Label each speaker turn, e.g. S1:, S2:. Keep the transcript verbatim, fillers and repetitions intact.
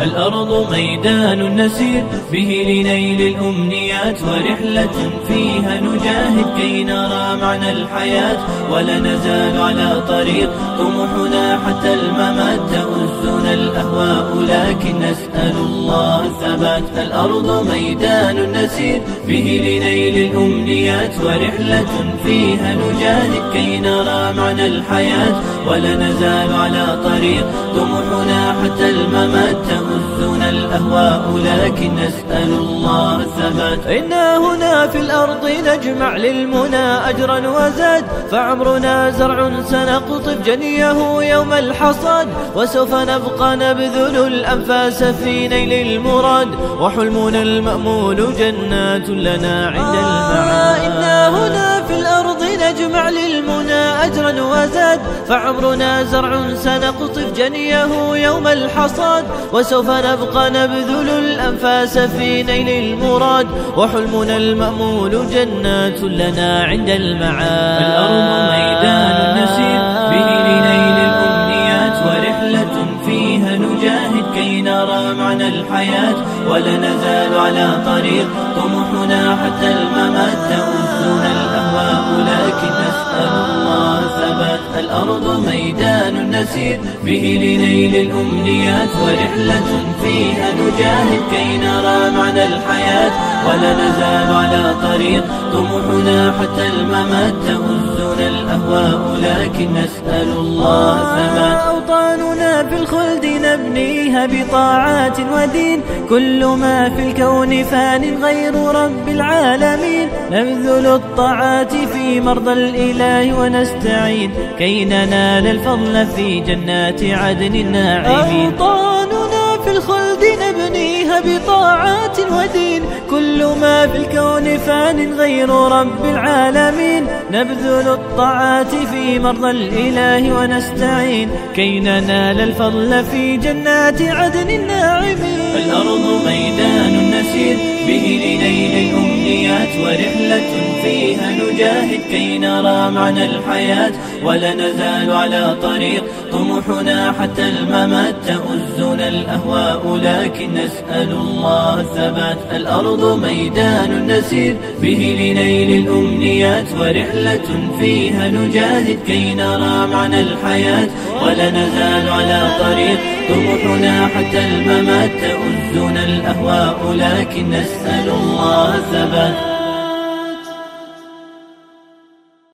S1: الأرض ميدان نسير به لنيل الأمنيات، ورحلة فيها نجاهد كي نرى معنى الحياة، ولا نزال على طريق طموحنا حتى الممات. تؤزنا الأهواء لكن نسأل الله الثبات. الأرض ميدان نسير به لنيل الأمنيات، ورحلة فيها نجاهد كي نرى معنى الحياة، ولا نزال على طريق طموحنا حتى الممات. تؤزنا الأهواء لكن نسأل الله الثبات.
S2: إنا هنا في الأرض نجمع للمنى أجرا وزاد، فعمرنا زرع سنقطف جنيه يوم الحصاد، وسوف نبقى نبذل الأنفاس في نيل المراد، وحلمنا المأمول جنات لنا عند المعاد. إنا هنا في الأرض نجمع للمنى أجرا وزاد، فعمرنا زرع سنقطف جنيه يوم الحصاد، وسوف نبقى نبذل الأنفاس في نيل المراد، وحلمنا المأمول جنات لنا عند المعاد.
S1: الأرض ميدان نسير به لنيل الأمنيات، ورحلة فيها نجاهد كي نرى معنى الحياة، ولا نزال على طريق طموحنا حتى الممات. تؤزنا الأهواء لكن نسأل الله الثبات. الأرض ميدان نسير به لنيل الأمنيات، ورحلة فيها نجاهد كي نرى معنى الحياة، ولا نزال على طريق طموحنا حتى الممات. تؤزنا الأهواء لكن نسأل الله الثبات.
S2: أوطاننا في الخلد نبنيها بطاعات ودين، كل ما في الكون فان غير رب العالمين، نبذل الطاعات في مرضى الإله ونستعين كي ننال الفضل في جنات عدن الناعمين. أوطاننا في الخلد نبنيها بطاعات ودين، كل ما في الكون فان غير رب العالمين، نبذل الطاعات في مرضى الإله ونستعين كي ننال الفضل في جنات عدن الناعمين.
S1: الأرض ميدان نسير به لنيل الأمنيات، ورحلة فيها نجاهد كي نرى معنى الحياة، ولا نزال على طريق طموحنا حتى الممات. تؤزنا الأهواء لكن نسأل الله الثبات. الأرض ميدان نسير به لنيل الأمنيات، ورحلة فيها نجاهد كي نرى معنى الحياة، ولا نزال على طريق طموحنا حتى الممات. تؤزنا الأهواء لكن نسأل الله الثبات.